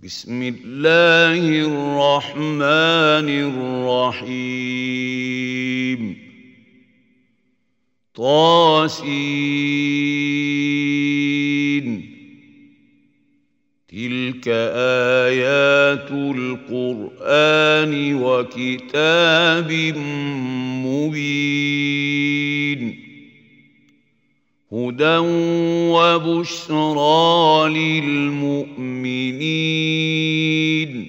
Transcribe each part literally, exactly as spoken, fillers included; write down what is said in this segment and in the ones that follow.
بسم الله الرحمن الرحيم طاسين تلك آيات القرآن وكتاب مبين هدى وبشرى للمؤمنين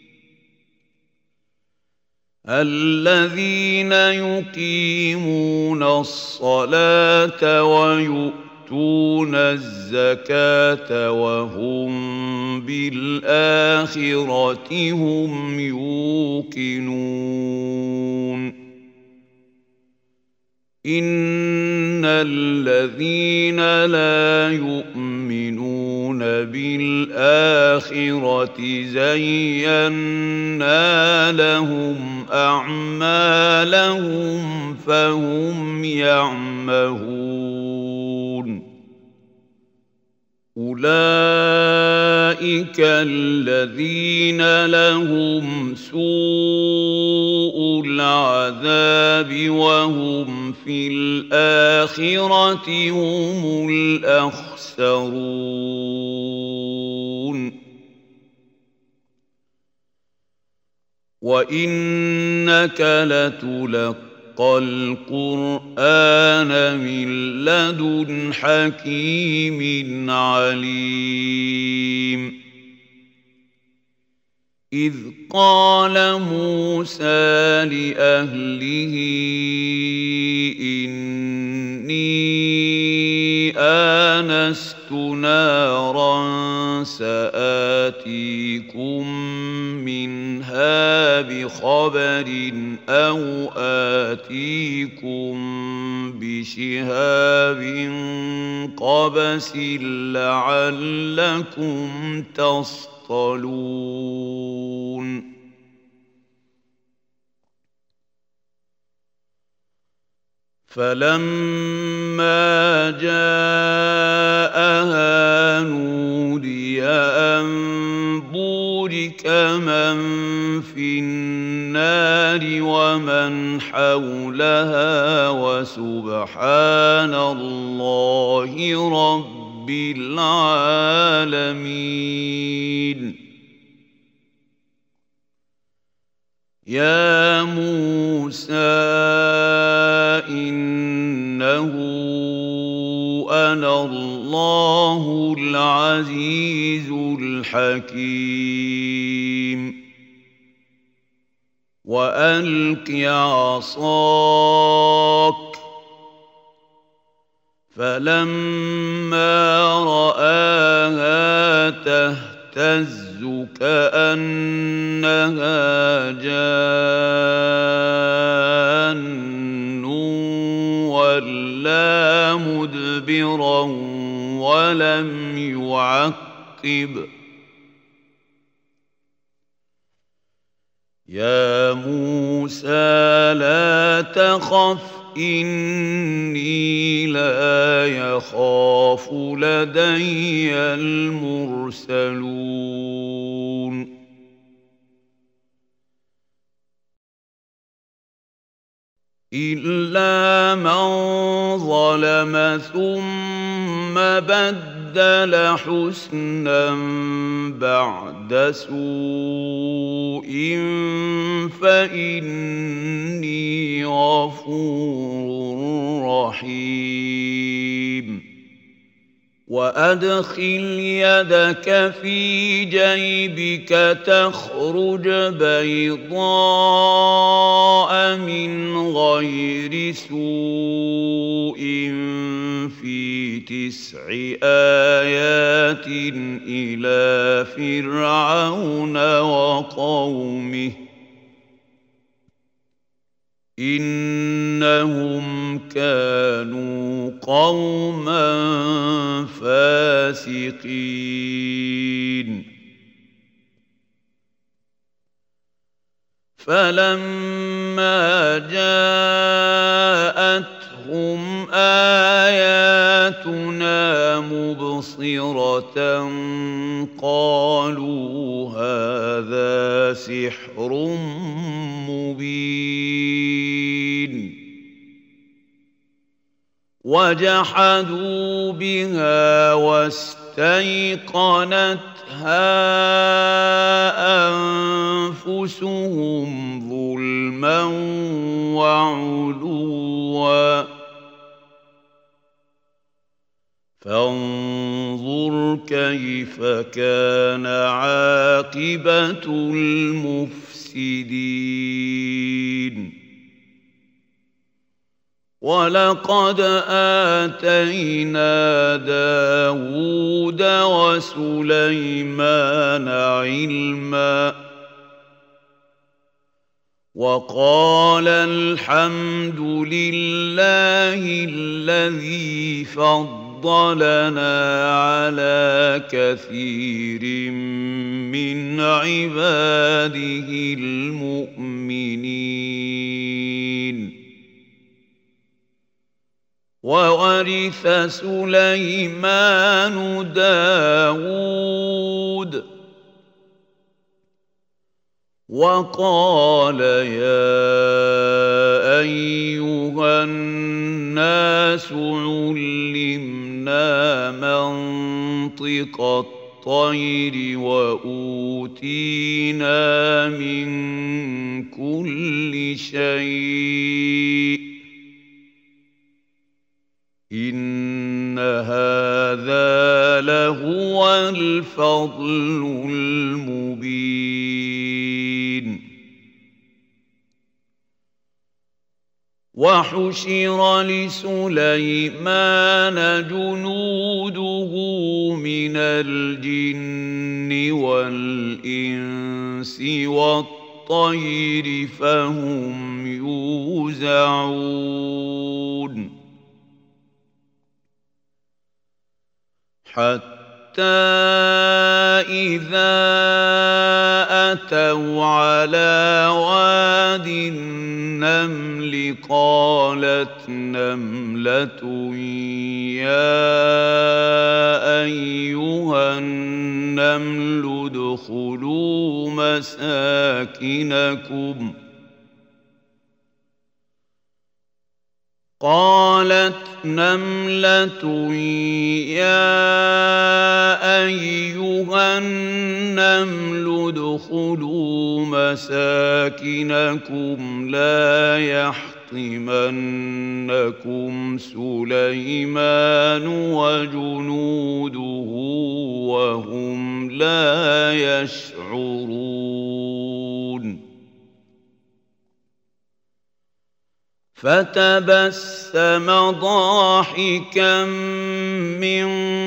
الذين يقيمون الصلاة ويؤتون الزكاة وهم بالآخرة هم يوقنون إن الذين لا يؤمنون بالآخرة زينا لهم أعمالهم فهم يعمهون أولئك الذين لهم سوء العذاب وهم في الآخرة هم الأخسرون وإنك لتلقى القرآن من لدن حكيم عليم إذ قال موسى لأهله إني آنست نارا سآتيكم منها بخبر أو آتيكم بشهاب قبس لعلكم تصطلون فلما جاءها نودي أن بورك من في النار ومن حولها وسبحان الله رب العالمين يا موسى إنه أنا الله العزيز الحكيم وألق عصاك فلما رآها تهتز كأنها جان ولا مدبرا ولم يعقب يا موسى لا تخف إني لا يخاف لدي المرسلون إلا من ظلم ثم بدل حسنا بعد سوء فإني غفور رحيم وأدخل يدك في جيبك تخرج بيضاء من غير سوء في تسع آيات إلى فرعون وقومه إنهم كانوا قوما فاسقين فلما جاءتهم آياتنا مبصرة قالوا هذا سحر مبين وجحدوا بها واستيقنتها أنفسهم ظلما وعلوا فانظر كيف كان عاقبة المفسدين ولقد آتينا داود وسليمان علما وقال الحمد لله الذي فضلنا على كثير من عباده المؤمنين وورث سليمان داود وقال يا أيها الناس علمنا منطق الطير وأوتينا من كل شيء إن هذا لهو الفضل المبين وحشر لسليمان جنوده من الجن والإنس والطير فهم يوزعون حتى إذا أتوا على واد النمل قالت نملة يا أيها النمل ادخلوا مساكنكم قالت نملة يا أيها النمل ادخلوا مساكنكم لا يحطمنكم سليمان وجنوده وهم لا يشعرون فتبسم ضاحكا من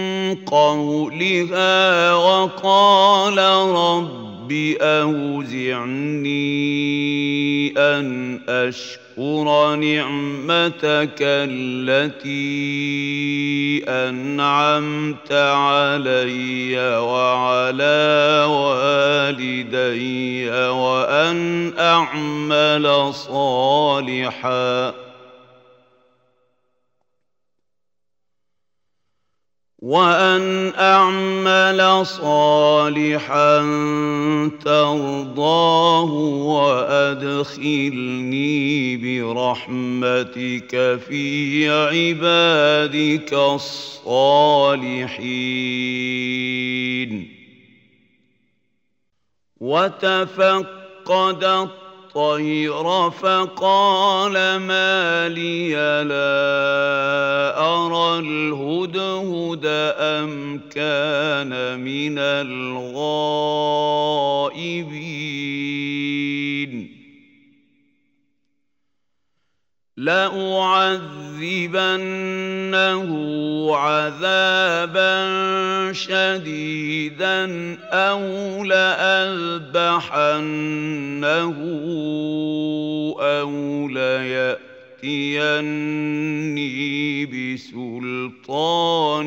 قولها وقال رب أوزعني أن أشكر نعمتك التي أنعمت علي وعلى والدي وأن أعمل صالحا وأن أعمل صالحا ترضاه وأدخلني برحمتك في عبادك الصالحين وتفقد الطير فقال ما لي لا أرى الهدهد أم كان من الغائبين لأعذبنه عذابا شديدا أو لأذبحنه أو ليأتيني بسلطان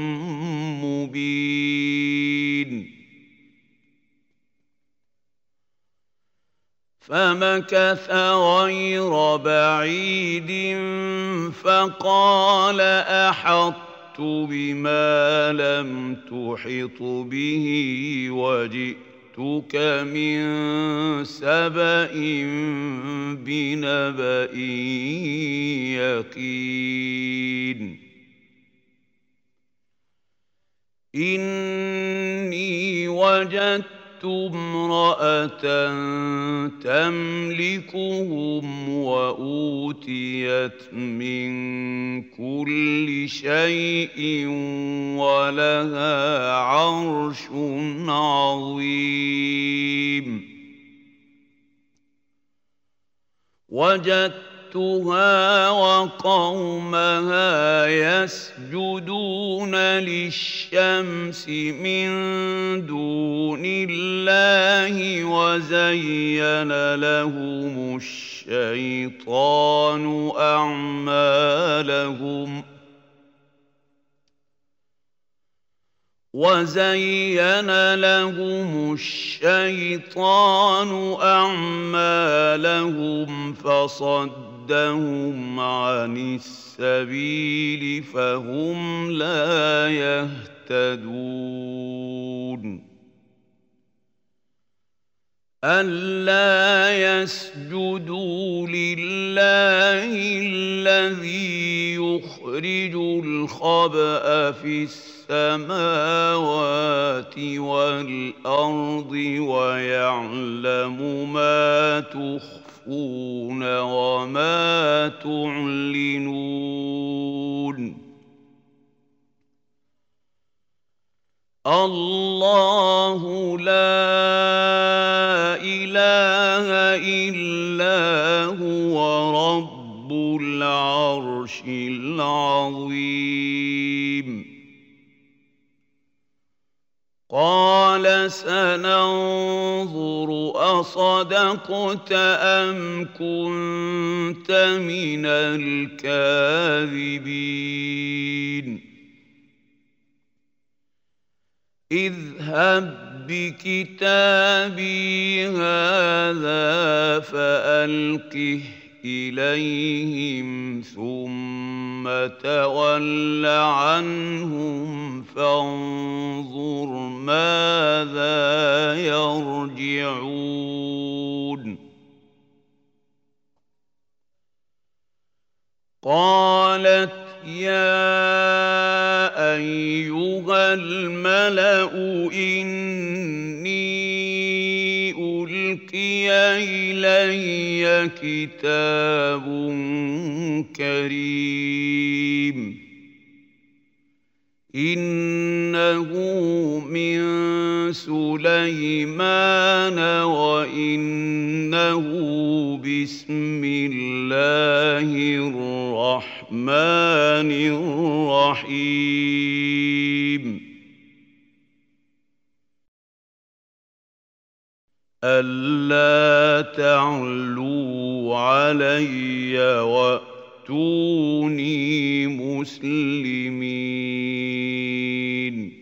مبين فمكث غير بعيد فقال أحطت بما لم تحط به وجئتك جئتك من سبأ بنبأ يقين إني وجدت امرأة تملكهم وأوتيت من كل شيء ولها عرش عظيم وجدتها وقومها يسجدون للشمس من دون الله وزين لهم الشيطان أعمالهم وزين لهم الشيطان أعمالهم فصدهم عن السبيل فهم لا يهتدون ألا يسجدوا لله الذي يخرج الخبأ في السماوات والأرض ويعلم ما تخفون وما تعلنون الله لا إله إلا هو رب العرش العظيم قال سننظر أصدقت أم كنت من الكاذبين اذهب بكتابي هذا فألقه إليهم ثم تول عنهم فانظر ماذا يرجعون قالت يا أيها الملأ إني ألقي إلي كتاب كريم إنه من سليمان وإنه بسم الله الرحمن الرحيم ألا تعلوا علي وأتوني مسلمين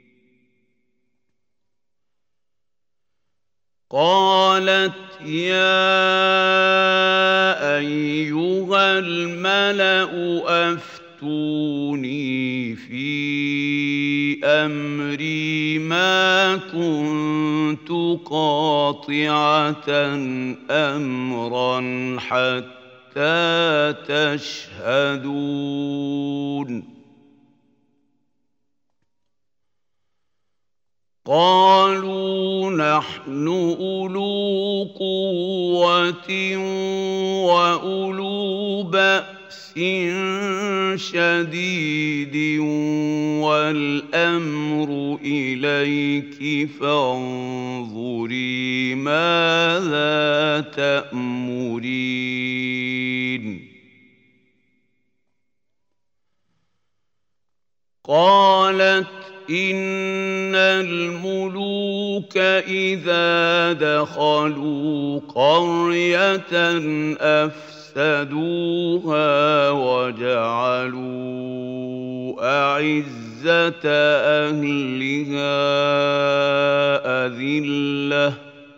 قالت يا أيها الملأ أفتوني في أمري ما كنت قاطعة أمرا حتى تشهدون قالوا نحن أولو قوة وأولو بأس شديد والأمر إليك فانظري ماذا تأمرين قالت إن الملوك إذا دخلوا قرية أفسدوها وجعلوا أعزة أهلها أذلة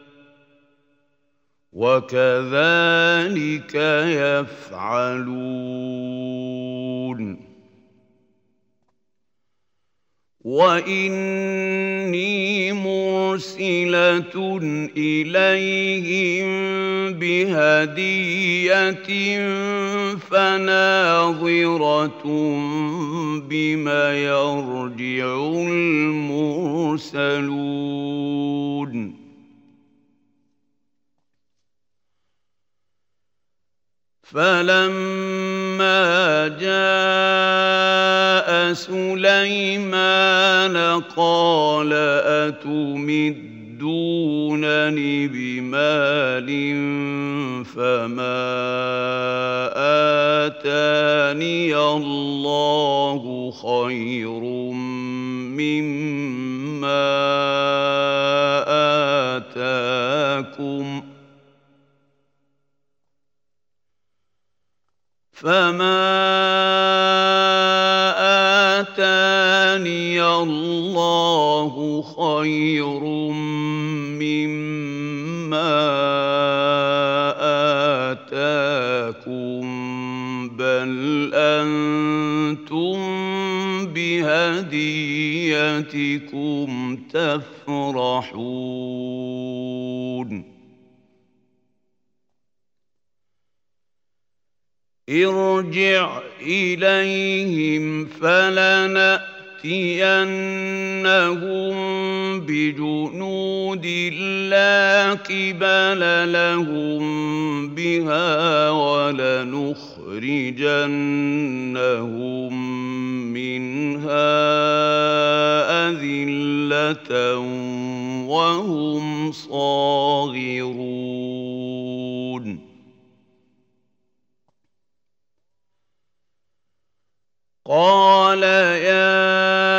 وكذلك يفعلون وإني مرسلة إليهم بهدية فناظرة بما يرجع المرسلون فلما جاء سليمان قال أتمدونني بمال فما آتاني الله خير مما آتاكم فما آتاني الله خير مما آتاكم بل أنتم بهديتكم تفرحون ارجع إليهم فلنأتينهم بجنود لا قبل لهم بها ولنخرجنهم منها أذلة وهم صاغرون قال يا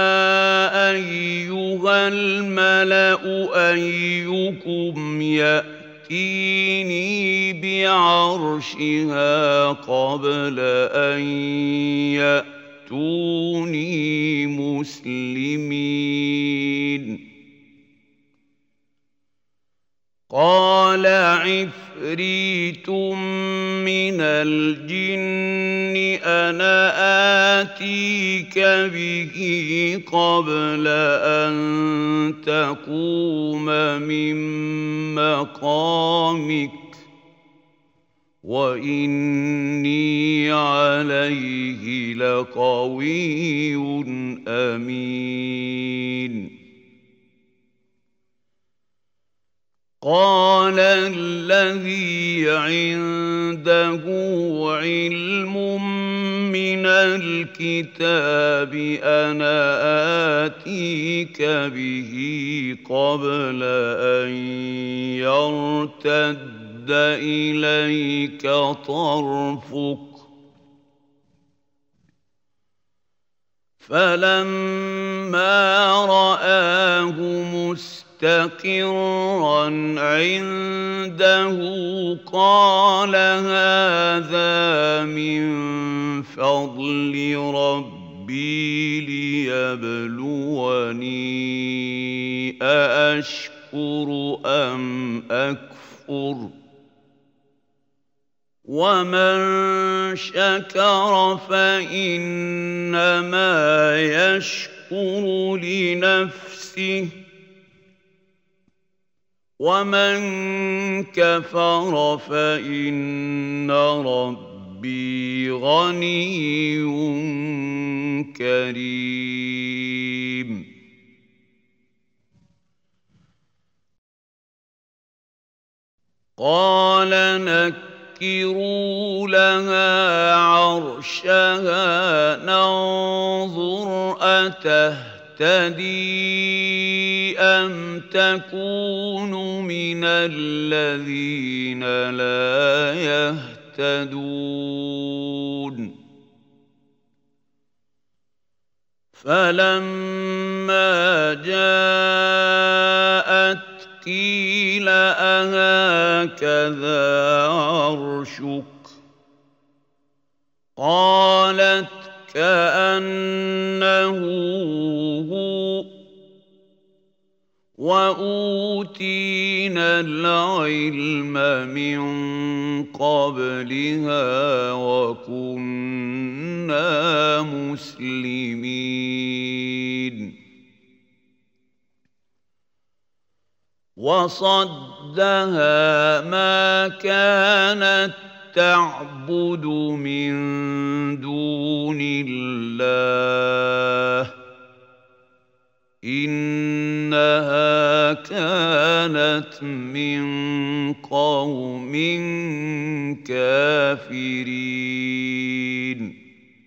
أيها الملأ أيكم يأتيني بعرشها قبل أن يأتوني مسلمين قال عفريت من الجن أنا آتيك به قبل أن تقوم من مقامك وإني عليه لقوي أمين قال الذي عنده علم من الكتاب أنا آتيك به قبل أن يرتد إليك طرفك فلما رآه مستقيما مستقرا عنده قال هذا من فضل ربي ليبلوني أأشكر أم أكفر ومن شكر فإنما يشكر لنفسه ومن كفر فإن ربي غني كريم قال نكروا لها عرشها ننظر أتهتدي تهتدي أم تكون من الذين لا يهتدون فلما جاءت قيل أهكذا عرشك قالت كأنه هو وأوتينا العلم من قبلها وكنا مسلمين وصدها ما كانت تعبد من دون الله إنها كانت من قوم كافرين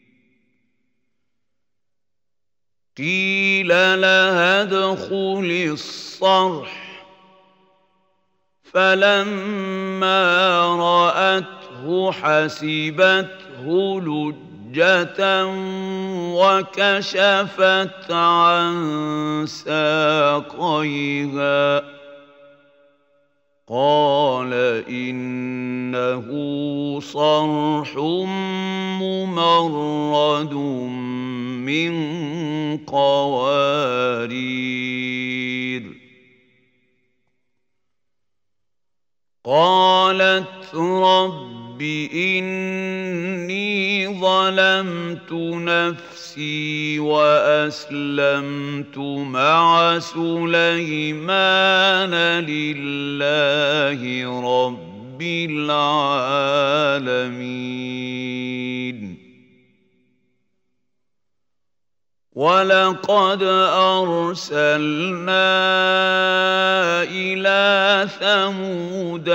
قيل لها ادخل الصرح فلما رأته حسبته لجة وكشفت عن ساقيها قال إنه صرح ممرد من قوارير قالت رب إني ظلمت نفسي وأسلمت مع سليمان لله رب العالمين ولقد أرسلنا إلى ثمود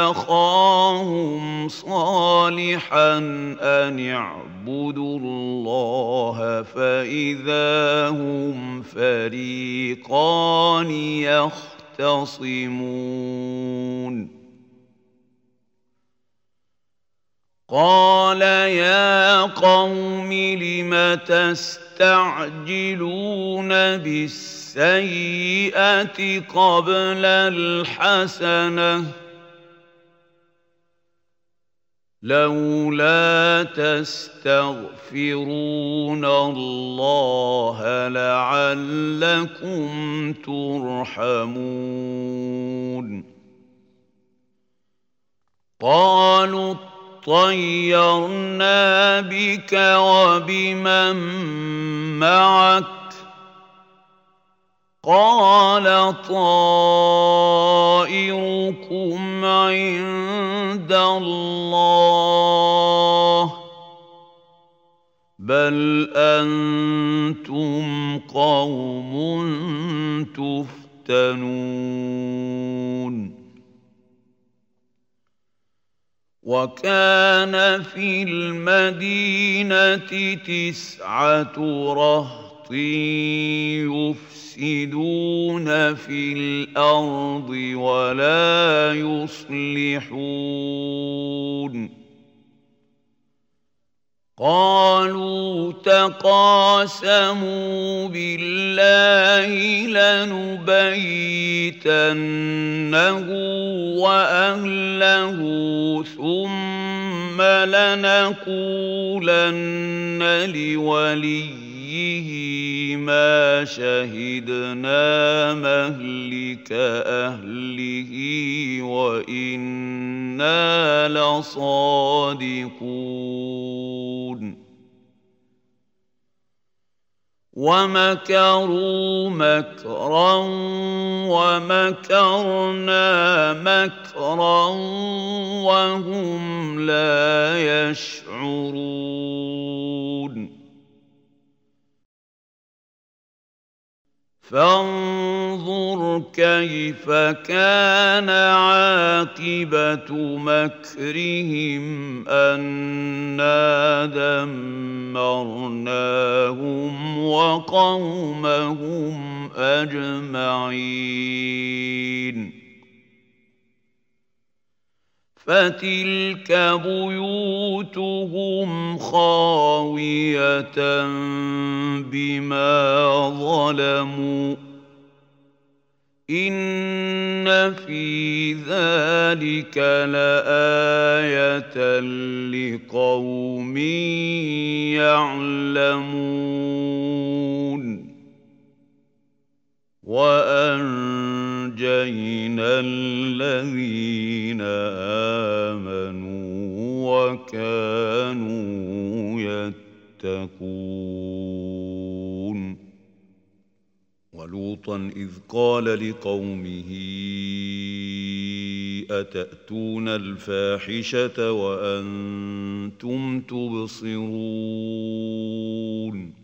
أخاهم صالحا أن اعبدوا الله فإذا هم فريقان يختصمون قال يا قوم لم تستعجلون بالسيئة قبل الحسنة لولا تستغفرون الله لعلكم ترحمون قالوا طيرنا بك وبمن معك قال طائركم عند الله بل أنتم قوم تفتنون وكان في المدينة تسعة رهط يفسدون في الأرض ولا يصلحون قالوا تقاسموا بالله لنبيتنه وأهله ثم لنقولن لوليه ما شهدنا مهلك أهله وإنا لصادقون ومكروا مكرا ومكرنا مكرا وهم لا يشعرون فانظر كيف كان عاقبة مكرهم أنا دمرناهم وقومهم أجمعين فتلك بيوتهم خاوية بما ظلموا إن في ذلك لآية لقوم يعلمون وأنجينا الذين آمنوا وكانوا يتقون ولوطا إذ قال لقومه أتأتون الفاحشة وأنتم تبصرون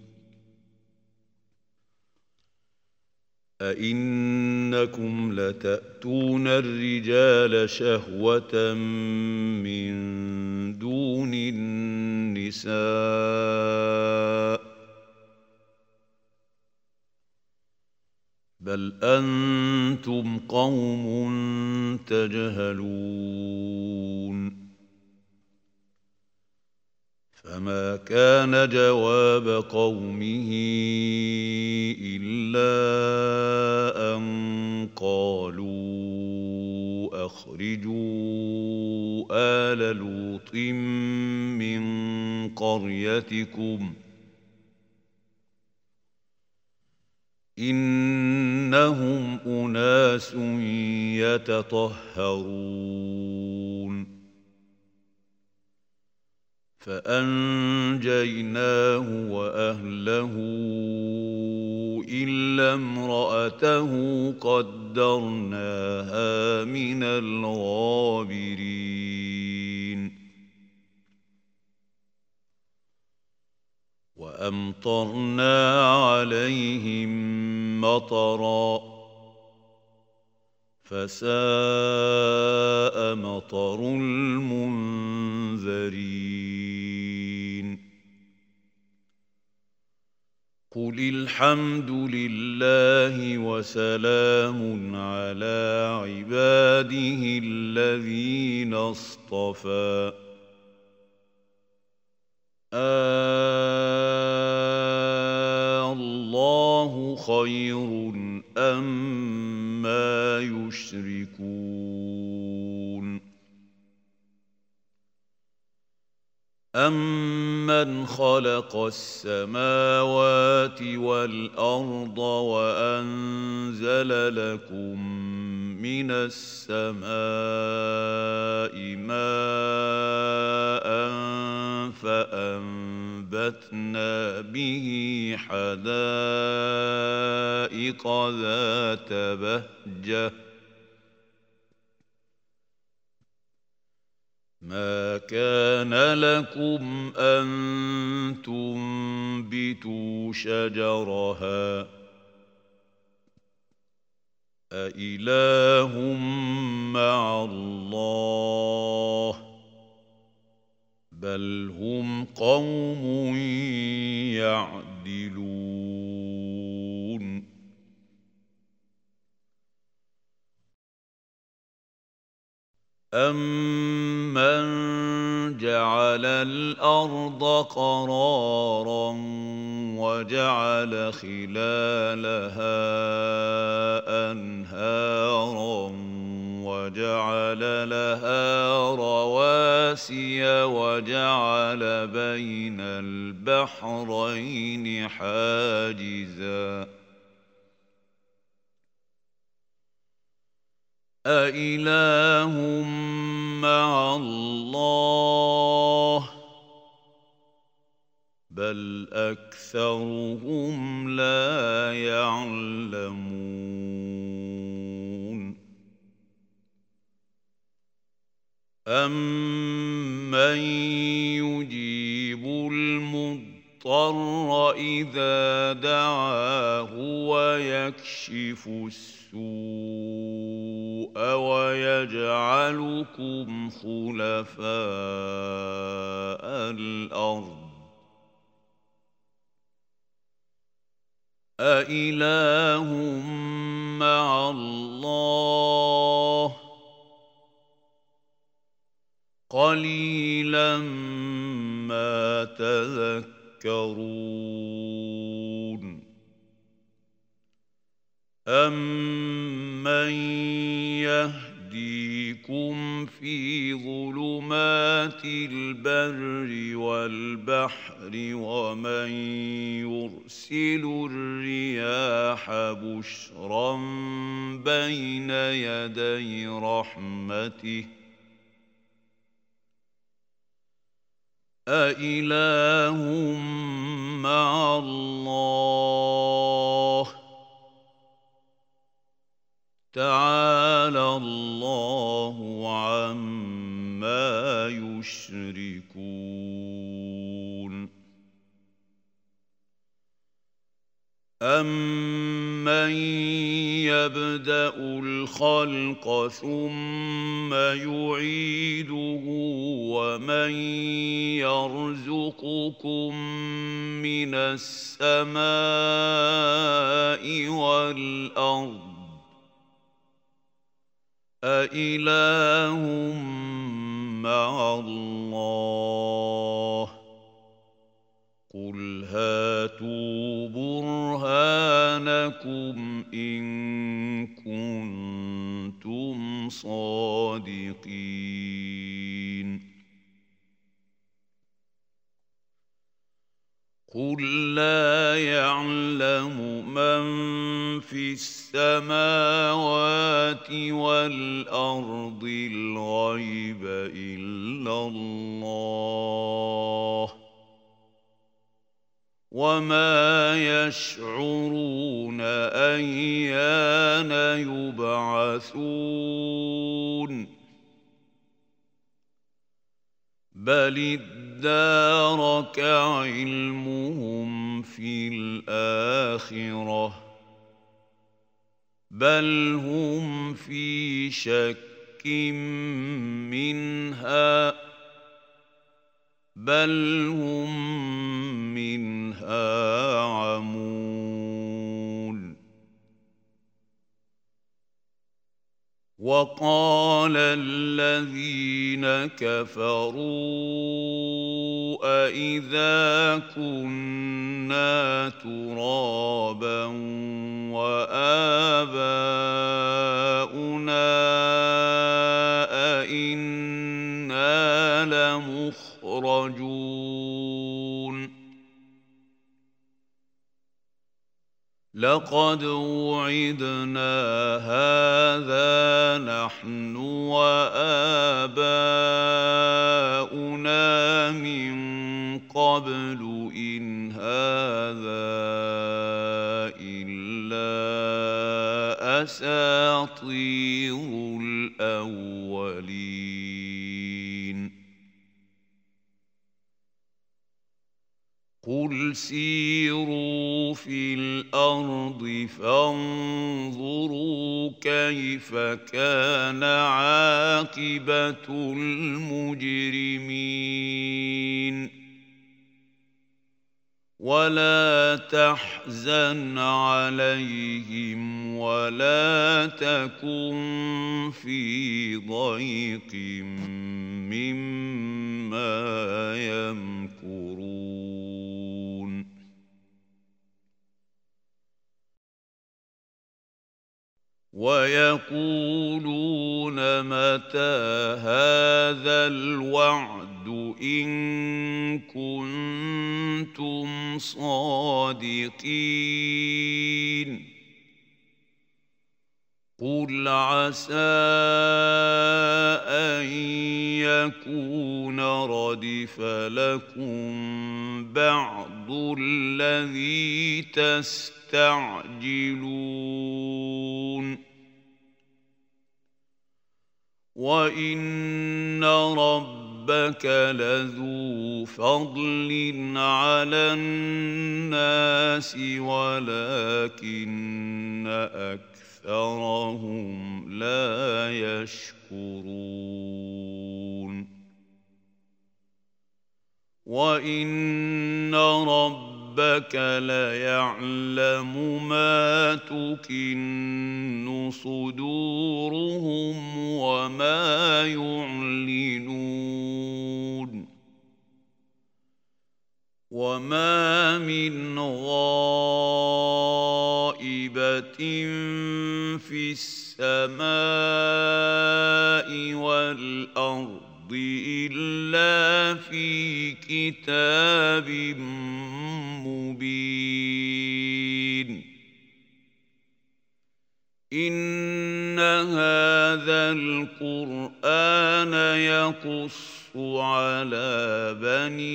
أئنكم لتأتون الرجال شهوة من دون النساء بل أنتم قوم تجهلون فما كان جواب قومه إلا أن قالوا أخرجوا آل لوط من قريتكم إنهم أناس يتطهرون فأنجيناه وأهله إلا امرأته قدرناها من الغابرين وأمطرنا عليهم مطرا فساء مطر المنذرين قل الحمد لله وسلام على عباده الذين اصطفى آه الله خير أما يشركون أمن خلق السماوات والأرض وأنزل لكم من السماء ماء فأنبتنا به حدائق ذات بهجة ما كان لكم أن تنبتوا شجرها أإله مع الله بل هم قوم يعدلون أَمَّنْ جَعَلَ الْأَرْضَ قَرَارًا وَجَعَلَ خِلَالَهَا أَنْهَارًا وَجَعَلَ لَهَا رَوَاسِيَ وَجَعَلَ بَيْنَ الْبَحْرَيْنِ حَاجِزًا أإله مع الله بل أكثرهم لا يعلمون أمن يجيب المضطر إذا دعاه ويكشف السوء ويجعلكم خلفاء الأرض أإله مع الله قليلا ما تذكرون أَمَّن يَهْدِيكُمْ فِي ظُلُمَاتِ الْبَرِّ وَالْبَحْرِ وَمَن يُرْسِلُ الرِّيَاحَ بُشْرًا بَيْنَ يَدَيْ رَحْمَتِهِ أَإِلَٰهٌ مَّعَ اللَّهِ تعالى الله عما يشركون أَمَّن يَبْدَأُ الْخَلْقَ ثُمَّ يُعِيدُهُ وَمَن يَرْزُقُكُم مِّنَ السَّمَاءِ وَالْأَرْضِ أَإِلَٰهٌ مَّعَ اللَّهِ قُلْ هَاتُوا بُرْهَانَكُمْ إِن كُنتُمْ صَادِقِينَ قُل لَّا يَعْلَمُ مَن فِي السَّمَاوَاتِ وَالْأَرْضِ الْغَيْبَ إِلَّا اللَّهُ وَمَا يَشْعُرُونَ أَيَّانَ يُبْعَثُونَ بَلِ ادَّارَكَ عِلْمُهُمْ فِي الْآخِرَةِ بَلْ هُمْ فِي شَكٍّ مِّنْهَا بَلْ هُمْ مِنْهَا عَمُونَ وَقَالَ الَّذِينَ كَفَرُوا أَإِذَا كُنَّا تُرَابًا وَآبَاؤُنَا أَإِنَّا لَمُخْرَجُونَ لَقَدْ وُعِدْنَا هَٰذَا نَحْنُ وَآبَاؤُنَا مِن قَبْلُ إِنْ هَٰذَا إِلَّا أَسَاطِيرُ الْأَوَّلِينَ قُلْ سِيرُوا فِي الْأَرْضِ فَانظُرُوا كَيْفَ كَانَ عَاقِبَةُ الْمُجْرِمِينَ وَلَا تَحْزَنْ عَلَيْهِمْ وَلَا تَكُنْ فِي ضَيْقٍ مِّمَّا يَمْكُرُونَ وَيَقُولُونَ مَتَىٰ هَٰذَا الْوَعْدُ إِن كُنتُمْ صَادِقِينَ قُلْ عَسَىٰ أَن يَكُونَ رَدِفَ لَكُم بَعْضُ الَّذِي تَسْتَعْجِلُونَ وَإِنَّ رَبَّكَ لَذُو فَضْلٍ عَلَى النَّاسِ وَلَٰكِنَّ أَكْثَرَهُمْ لَا يَشْكُرُونَ وَإِنَّ رَبَّكَ لَيَعْلَمُ مَا تُكِنُّ صُدُورُهُمْ وَمَا يُعْلِنُونَ وَمَا مِنْ غَائِبَةٍ فِي السَّمَاءِ وَالْأَرْضِ إِلَّا فِي كِتَابٍ مُّبِينٍ إِنَّ هَٰذَا الْقُرْآنَ يَقُصُّ عَلَىٰ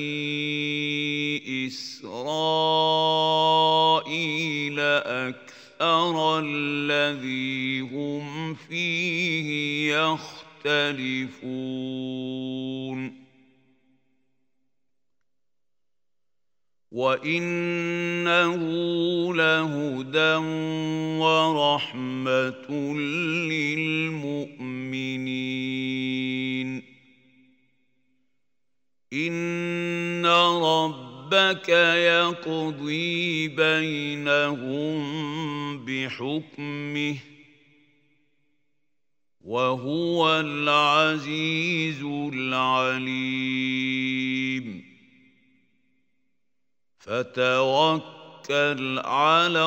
بَنِي إِسْرَائِيلَ أَكْثَرَ أكثر الذي هم فيه يختلفون وإنه لهدى ورحمة للمؤمنين إن ربك يقضي بينهم بحكمه وهو العزيز العليم فتوكل على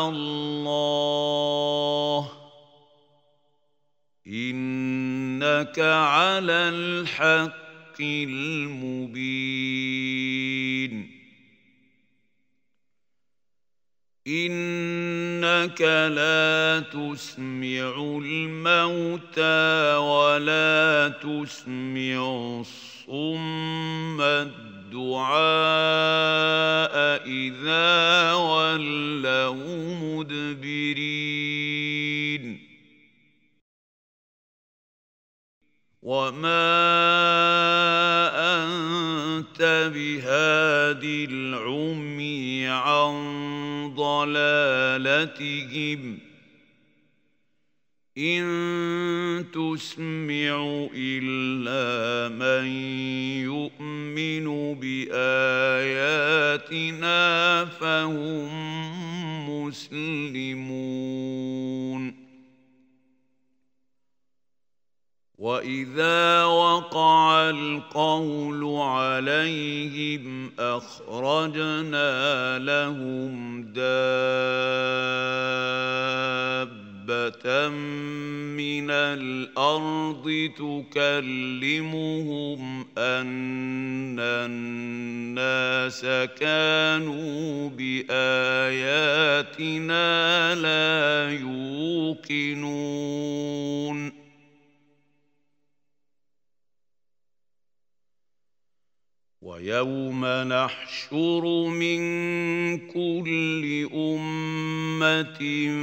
الله إنك على الحق المبين إنك لا تسمع الموتى ولا تسمع الصم الدعاء إذا ولوا مدبرين وما أنت بهاد العمي عن ضلالتهم إن تسمع إلا من يؤمن بآياتنا فهم مسلمون وإذا وقع القول عليهم أخرجنا لهم دابة من الأرض تكلمهم أن الناس كانوا بآياتنا لا يوقنون ويوم نحشر من كل أمة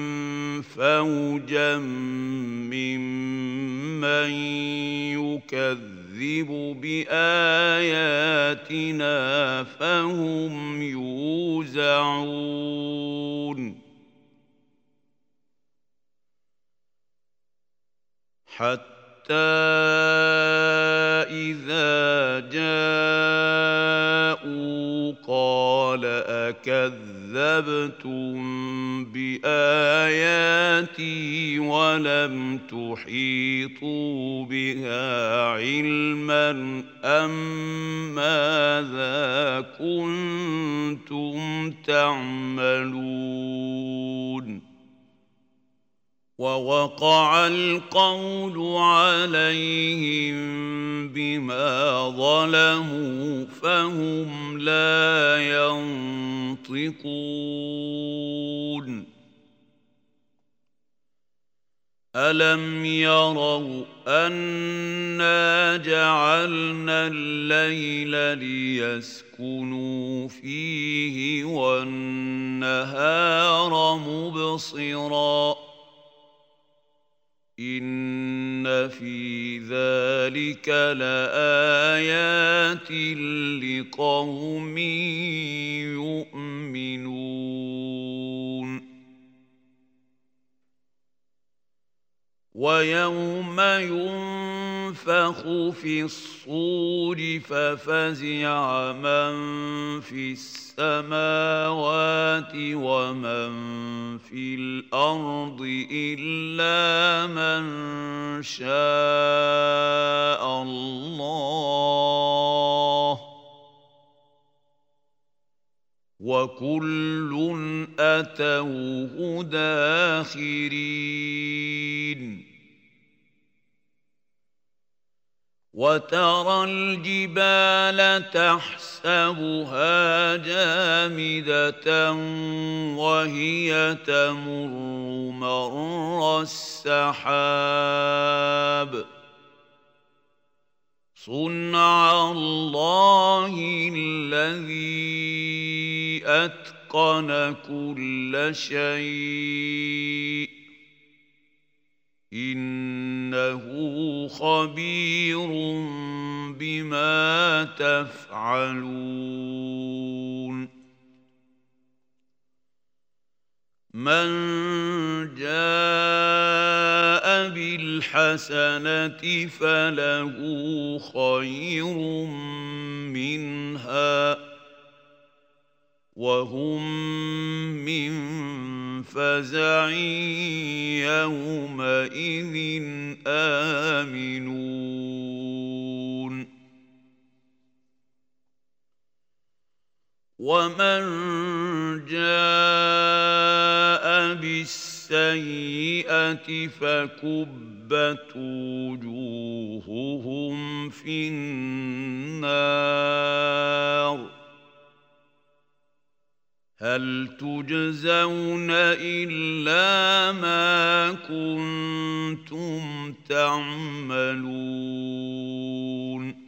فوجا ممن يكذب بآياتنا فهم يوزعون حتى حتى إذا جاءوا قال أكذبتم بآياتي ولم تحيطوا بها علما أم ماذا كنتم تعملون ووقع القول عليهم بما ظلموا فهم لا ينطقون ألم يروا أنا جعلنا الليل ليسكنوا فيه والنهار مبصراً إن في ذلك لآيات لقوم يؤمنون ويوم ينفخ في الصور ففزع من في السماوات ومن في الأرض إلا من شاء الله وكل أتوه داخرين وترى الجبال تحسبها جامدة وهي تمر مر السحاب صنع الله الذي أتقن وأتقن كل شيء إنه خبير بما تفعلون من جاء بالحسنة فله خير منها وهم من فزع يومئذ آمنون ومن جاء بالسيئة فكبت وجوههم في النار هل تجزون إلا ما كنتم تعملون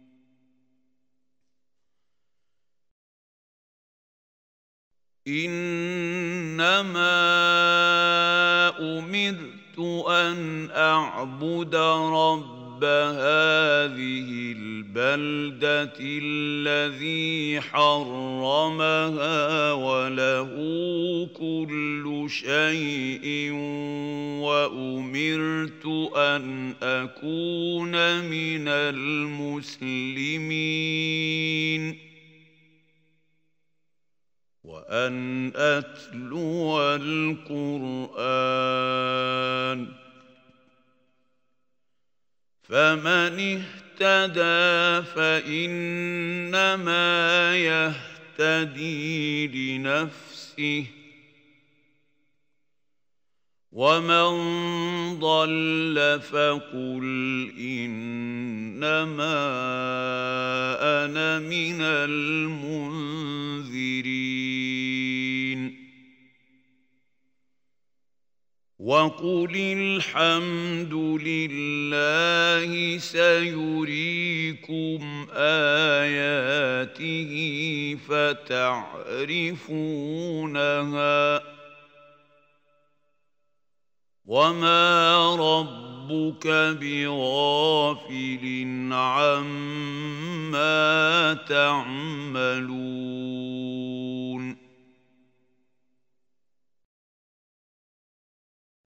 إنما أمرت أن أعبد رب هذه البلدة الذي حرمها وله كل شيء وأمرت أن أكون من المسلمين وأن أتلو القرآن فمن اهتدى فإنما يهتدي لنفسه ومن ضل فقل إنما أنا من المنذرين وقل الحمد لله سيريكم آياته فتعرفونها وما ربك بغافل عما تعملون